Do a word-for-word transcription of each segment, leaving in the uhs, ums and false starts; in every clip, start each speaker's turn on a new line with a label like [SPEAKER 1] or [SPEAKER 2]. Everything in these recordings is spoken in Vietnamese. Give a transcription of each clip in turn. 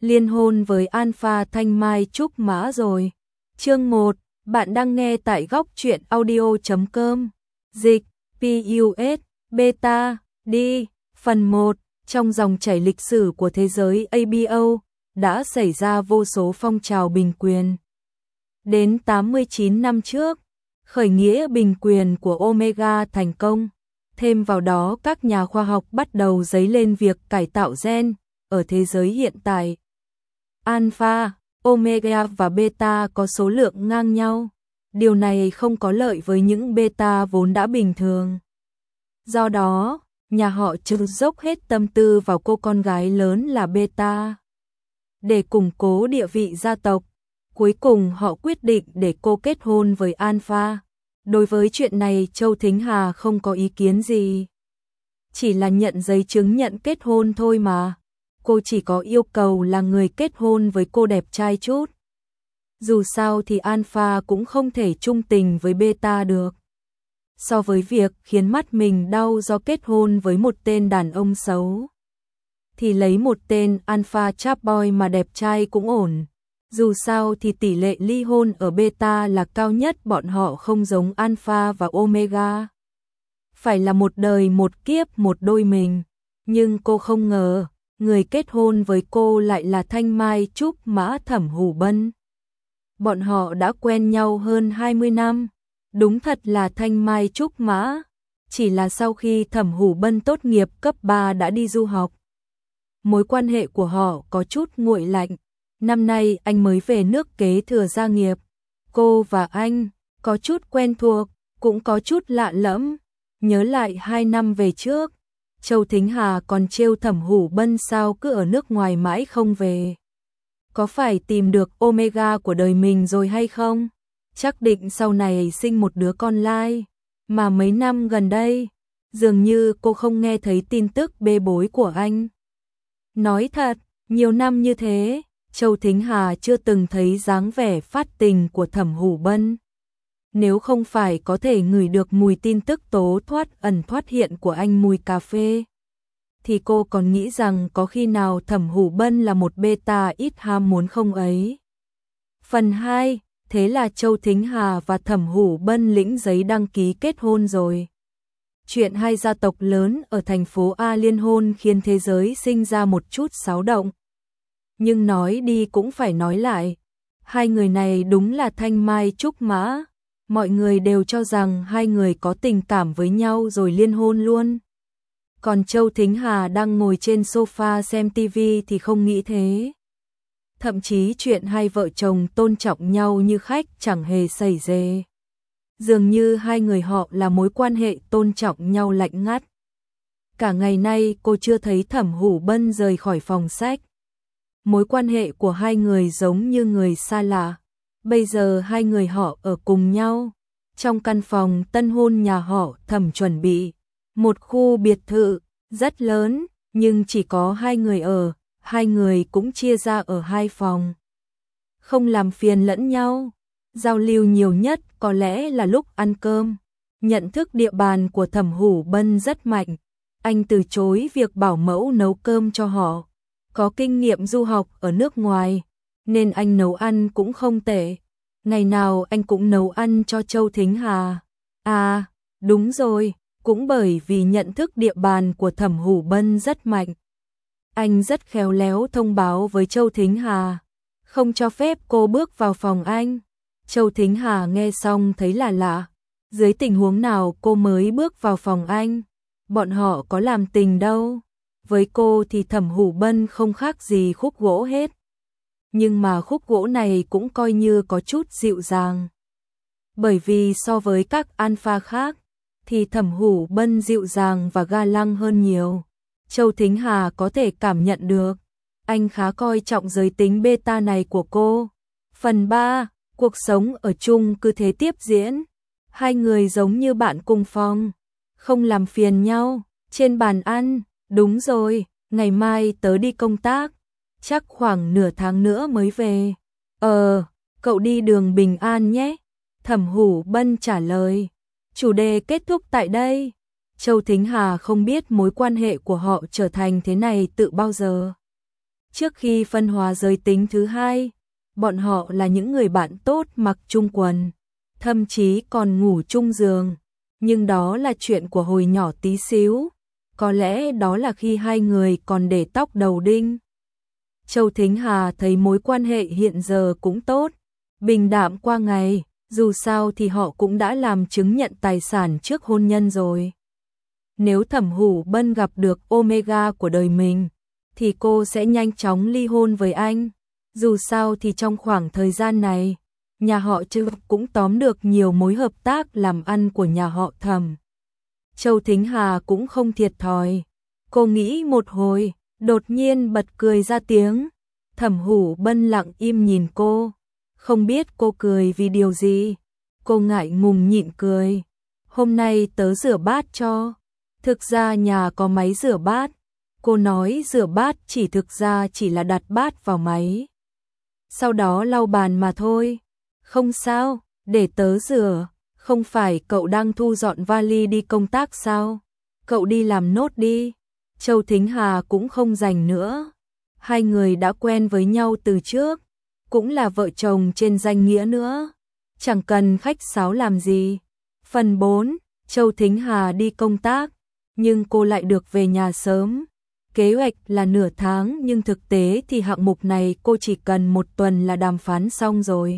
[SPEAKER 1] liên hôn với Alpha Thanh Mai Trúc Mã rồi. Chương một, bạn đang nghe tại góc truyện audio chấm com. Dịch, pê u ét, Beta, đi. Phần một, trong dòng chảy lịch sử của thế giới a bê o, đã xảy ra vô số phong trào bình quyền. Đến tám mươi chín năm trước, khởi nghĩa bình quyền của Omega thành công. Thêm vào đó các nhà khoa học bắt đầu dấy lên việc cải tạo gen. Ở thế giới hiện tại, Alpha, Omega và Beta có số lượng ngang nhau. Điều này không có lợi với những Beta vốn đã bình thường. Do đó, nhà họ Trừ dốc hết tâm tư vào cô con gái lớn là Beta. Để củng cố địa vị gia tộc, cuối cùng họ quyết định để cô kết hôn với Alpha. Đối với chuyện này Châu Thính Hà không có ý kiến gì. Chỉ là nhận giấy chứng nhận kết hôn thôi mà. Cô chỉ có yêu cầu là người kết hôn với cô đẹp trai chút. Dù sao thì Alpha cũng không thể chung tình với Beta được. So với việc khiến mắt mình đau do kết hôn với một tên đàn ông xấu, thì lấy một tên Alpha chap boy mà đẹp trai cũng ổn. Dù sao thì tỷ lệ ly hôn ở Beta là cao nhất, bọn họ không giống Alpha và Omega. Phải là một đời một kiếp một đôi mình. Nhưng cô không ngờ, người kết hôn với cô lại là Thanh Mai Trúc Mã Thẩm Hủ Bân. Bọn họ đã quen nhau hơn hai mươi năm. Đúng thật là Thanh Mai Trúc Mã. Chỉ là sau khi Thẩm Hủ Bân tốt nghiệp cấp ba đã đi du học. Mối quan hệ của họ có chút nguội lạnh. Năm nay anh mới về nước kế thừa gia nghiệp. Cô và anh có chút quen thuộc, cũng có chút lạ lẫm. Nhớ lại hai năm về trước, Châu Thính Hà còn trêu Thẩm Hủ Bân sao cứ ở nước ngoài mãi không về. Có phải tìm được Omega của đời mình rồi hay không? Chắc định sau này sinh một đứa con lai. Mà mấy năm gần đây, dường như cô không nghe thấy tin tức bê bối của anh. Nói thật, nhiều năm như thế, Châu Thính Hà chưa từng thấy dáng vẻ phát tình của Thẩm Hủ Bân. Nếu không phải có thể ngửi được mùi tin tức tố thoát ẩn thoát hiện của anh mùi cà phê, thì cô còn nghĩ rằng có khi nào Thẩm Hủ Bân là một Beta ít ham muốn không ấy. Phần hai, thế là Châu Thính Hà và Thẩm Hủ Bân lĩnh giấy đăng ký kết hôn rồi. Chuyện hai gia tộc lớn ở thành phố A liên hôn khiến thế giới sinh ra một chút xáo động. Nhưng nói đi cũng phải nói lại, hai người này đúng là Thanh Mai Trúc Mã. Mọi người đều cho rằng hai người có tình cảm với nhau rồi liên hôn luôn. Còn Châu Thính Hà đang ngồi trên sofa xem tivi thì không nghĩ thế. Thậm chí chuyện hai vợ chồng tôn trọng nhau như khách chẳng hề xảy ra. Dường như hai người họ là mối quan hệ tôn trọng nhau lạnh ngắt. Cả ngày nay cô chưa thấy Thẩm Hủ Bân rời khỏi phòng sách. Mối quan hệ của hai người giống như người xa lạ. Bây giờ hai người họ ở cùng nhau. Trong căn phòng tân hôn nhà họ Thẩm chuẩn bị. Một khu biệt thự rất lớn, nhưng chỉ có hai người ở. Hai người cũng chia ra ở hai phòng. Không làm phiền lẫn nhau. Giao lưu nhiều nhất có lẽ là lúc ăn cơm. Nhận thức địa bàn của Thẩm Hủ Bân rất mạnh. Anh từ chối việc bảo mẫu nấu cơm cho họ. Có kinh nghiệm du học ở nước ngoài, nên anh nấu ăn cũng không tệ. Ngày nào anh cũng nấu ăn cho Châu Thính Hà. À, đúng rồi, cũng bởi vì nhận thức địa bàn của Thẩm Hủ Bân rất mạnh. Anh rất khéo léo thông báo với Châu Thính Hà, không cho phép cô bước vào phòng anh. Châu Thính Hà nghe xong thấy là lạ. Dưới tình huống nào cô mới bước vào phòng anh? Bọn họ có làm tình đâu. Với cô thì Thẩm Hủ Bân không khác gì khúc gỗ hết. Nhưng mà khúc gỗ này cũng coi như có chút dịu dàng. Bởi vì so với các alpha khác, thì Thẩm Hủ Bân dịu dàng và ga lăng hơn nhiều. Châu Thính Hà có thể cảm nhận được. Anh khá coi trọng giới tính beta này của cô. Phần ba, cuộc sống ở chung cứ thế tiếp diễn. Hai người giống như bạn cùng phòng. Không làm phiền nhau. Trên bàn ăn, đúng rồi, ngày mai tớ đi công tác. Chắc khoảng nửa tháng nữa mới về. Ờ, cậu đi đường bình an nhé. Thẩm Hủ Bân trả lời. Chủ đề kết thúc tại đây. Châu Thính Hà không biết mối quan hệ của họ trở thành thế này từ bao giờ. Trước khi phân hóa giới tính thứ hai, bọn họ là những người bạn tốt mặc chung quần, thậm chí còn ngủ chung giường. Nhưng đó là chuyện của hồi nhỏ tí xíu, có lẽ đó là khi hai người còn để tóc đầu đinh. Châu Thính Hà thấy mối quan hệ hiện giờ cũng tốt, bình đạm qua ngày, dù sao thì họ cũng đã làm chứng nhận tài sản trước hôn nhân rồi. Nếu Thẩm Hủ Bân gặp được Omega của đời mình, thì cô sẽ nhanh chóng ly hôn với anh. Dù sao thì trong khoảng thời gian này, nhà họ Trư cũng tóm được nhiều mối hợp tác làm ăn của nhà họ Thẩm. Châu Thính Hà cũng không thiệt thòi. Cô nghĩ một hồi, đột nhiên bật cười ra tiếng. Thẩm Hủ Bân lặng im nhìn cô, không biết cô cười vì điều gì. Cô ngại ngùng nhịn cười. Hôm nay tớ rửa bát cho. Thực ra nhà có máy rửa bát. Cô nói rửa bát chỉ thực ra chỉ là đặt bát vào máy, sau đó lau bàn mà thôi. Không sao, để tớ rửa. Không phải cậu đang thu dọn vali đi công tác sao? Cậu đi làm nốt đi. Châu Thính Hà cũng không rảnh nữa. Hai người đã quen với nhau từ trước, cũng là vợ chồng trên danh nghĩa nữa, chẳng cần khách sáo làm gì. Phần bốn, Châu Thính Hà đi công tác, nhưng cô lại được về nhà sớm. Kế hoạch là nửa tháng nhưng thực tế thì hạng mục này cô chỉ cần một tuần là đàm phán xong rồi.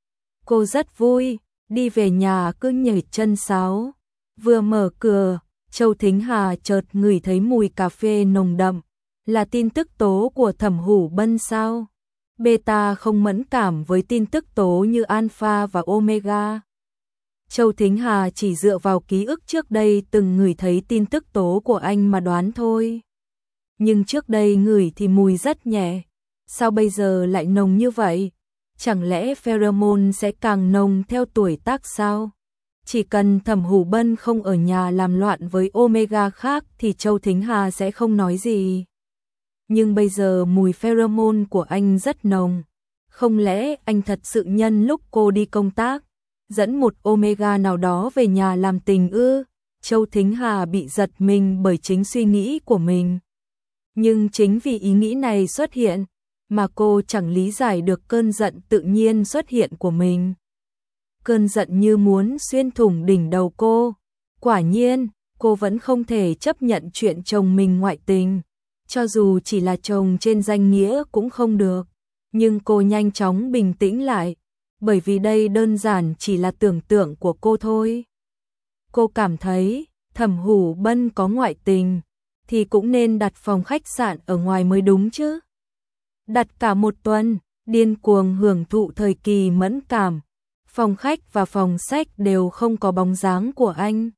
[SPEAKER 1] Cô rất vui, đi về nhà cứ nhảy chân sáo. Vừa mở cửa, Châu Thính Hà chợt ngửi thấy mùi cà phê nồng đậm. Là tin tức tố của Thẩm Hủ Bân sao? Beta không mẫn cảm với tin tức tố như Alpha và Omega. Châu Thính Hà chỉ dựa vào ký ức trước đây từng ngửi thấy tin tức tố của anh mà đoán thôi. Nhưng trước đây ngửi thì mùi rất nhẹ, sao bây giờ lại nồng như vậy? Chẳng lẽ pheromone sẽ càng nồng theo tuổi tác sao? Chỉ cần Thẩm Hủ Bân không ở nhà làm loạn với Omega khác thì Châu Thính Hà sẽ không nói gì. Nhưng bây giờ mùi pheromone của anh rất nồng. Không lẽ anh thật sự nhân lúc cô đi công tác, dẫn một Omega nào đó về nhà làm tình ư? Châu Thính Hà bị giật mình bởi chính suy nghĩ của mình. Nhưng chính vì ý nghĩ này xuất hiện, mà cô chẳng lý giải được cơn giận tự nhiên xuất hiện của mình. Cơn giận như muốn xuyên thủng đỉnh đầu cô. Quả nhiên, cô vẫn không thể chấp nhận chuyện chồng mình ngoại tình. Cho dù chỉ là chồng trên danh nghĩa cũng không được. Nhưng cô nhanh chóng bình tĩnh lại, bởi vì đây đơn giản chỉ là tưởng tượng của cô thôi. Cô cảm thấy, Thẩm Hủ Bân có ngoại tình, thì cũng nên đặt phòng khách sạn ở ngoài mới đúng chứ. Đặt cả một tuần, điên cuồng hưởng thụ thời kỳ mẫn cảm. Phòng khách và phòng sách đều không có bóng dáng của anh.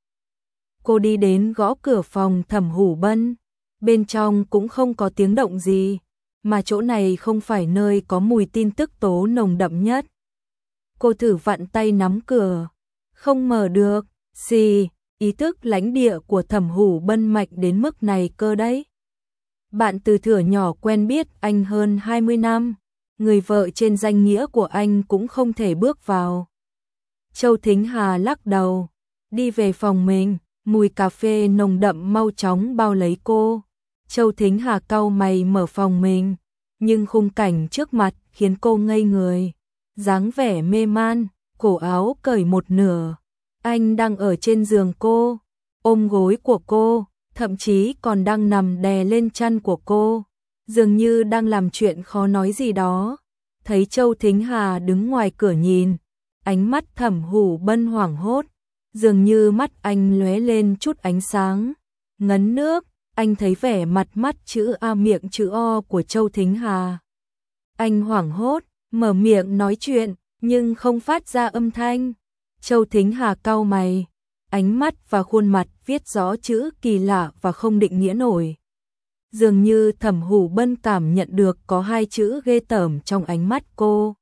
[SPEAKER 1] Cô đi đến gõ cửa phòng Thẩm Hủ Bân. Bên trong cũng không có tiếng động gì, mà chỗ này không phải nơi có mùi tin tức tố nồng đậm nhất. Cô thử vặn tay nắm cửa, không mở được. Xì, ý thức lãnh địa của Thẩm Hủ Bân mạnh đến mức này cơ đấy. Bạn từ thuở nhỏ quen biết anh hơn hai mươi năm, người vợ trên danh nghĩa của anh cũng không thể bước vào. Châu Thính Hà lắc đầu, đi về phòng mình, mùi cà phê nồng đậm mau chóng bao lấy cô. Châu Thính Hà cau mày mở phòng mình, nhưng khung cảnh trước mặt khiến cô ngây người. Dáng vẻ mê man, cổ áo cởi một nửa. Anh đang ở trên giường cô, ôm gối của cô, thậm chí còn đang nằm đè lên chăn của cô, dường như đang làm chuyện khó nói gì đó. Thấy Châu Thính Hà đứng ngoài cửa nhìn, ánh mắt Thẩm Hủ Bân hoảng hốt, dường như mắt anh lóe lên chút ánh sáng. Ngấn nước, anh thấy vẻ mặt mắt chữ A miệng chữ O của Châu Thính Hà. Anh hoảng hốt, mở miệng nói chuyện, nhưng không phát ra âm thanh. Châu Thính Hà cau mày, ánh mắt và khuôn mặt viết rõ chữ kỳ lạ và không định nghĩa nổi. Dường như Thẩm Hủ Bân cảm nhận được có hai chữ ghê tởm trong ánh mắt cô.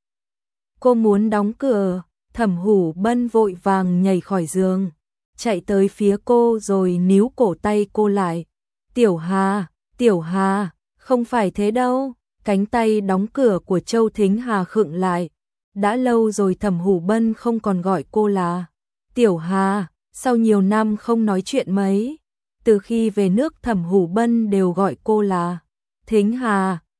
[SPEAKER 1] Cô muốn đóng cửa, Thẩm Hủ Bân vội vàng nhảy khỏi giường, chạy tới phía cô rồi níu cổ tay cô lại. Tiểu Hà, Tiểu Hà, không phải thế đâu. Cánh tay đóng cửa của Châu Thính Hà khựng lại. Đã lâu rồi Thẩm Hủ Bân không còn gọi cô là Tiểu Hà, sau nhiều năm không nói chuyện mấy. Từ khi về nước Thẩm Hủ Bân đều gọi cô là Thính Hà,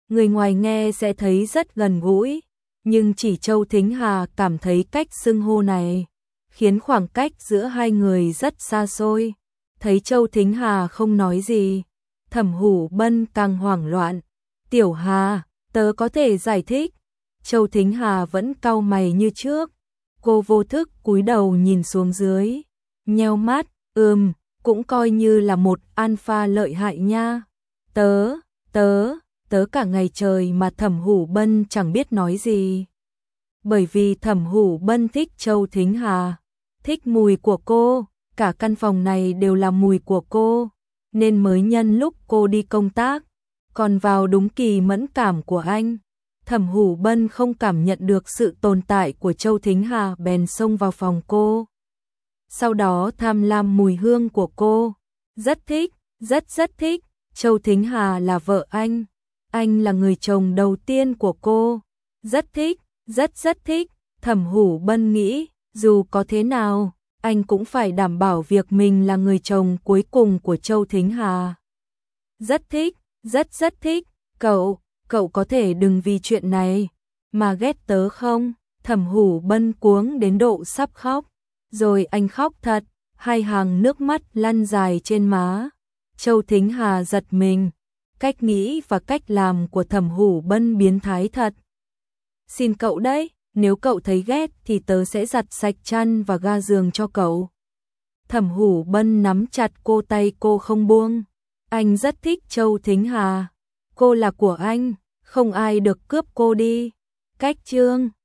[SPEAKER 1] Người ngoài nghe sẽ thấy rất gần gũi, nhưng chỉ Châu Thính Hà cảm thấy cách xưng hô này khiến khoảng cách giữa hai người rất xa xôi. Thấy Châu Thính Hà không nói gì, Thẩm Hủ Bân càng hoảng loạn. Tiểu Hà, tớ có thể giải thích. Châu Thính Hà vẫn cau mày như trước. Cô vô thức cúi đầu nhìn xuống dưới, nheo mắt, ừm, cũng coi như là một alpha lợi hại nha. Tớ, tớ, tớ cả ngày trời mà Thẩm Hủ Bân chẳng biết nói gì. Bởi vì Thẩm Hủ Bân thích Châu Thính Hà, thích mùi của cô, cả căn phòng này đều là mùi của cô, nên mới nhân lúc cô đi công tác, còn vào đúng kỳ mẫn cảm của anh. Thẩm Hủ Bân không cảm nhận được sự tồn tại của Châu Thính Hà bèn xông vào phòng cô. Sau đó tham lam mùi hương của cô, rất thích, rất rất thích. Châu Thính Hà là vợ anh, anh là người chồng đầu tiên của cô, rất thích, rất rất thích. Thẩm Hủ Bân nghĩ, dù có thế nào, anh cũng phải đảm bảo việc mình là người chồng cuối cùng của Châu Thính Hà. Rất thích, rất rất thích, cậu, cậu có thể đừng vì chuyện này mà ghét tớ không? Thẩm Hủ Bân cuống đến độ sắp khóc, rồi anh khóc thật, hai hàng nước mắt lăn dài trên má. Châu Thính Hà giật mình, cách nghĩ và cách làm của Thẩm Hủ Bân biến thái thật. Xin cậu đấy, nếu cậu thấy ghét thì tớ sẽ giặt sạch chăn và ga giường cho cậu. Thẩm Hủ Bân nắm chặt cô tay cô không buông. Anh rất thích Châu Thính Hà, cô là của anh, không ai được cướp cô đi. Cách chương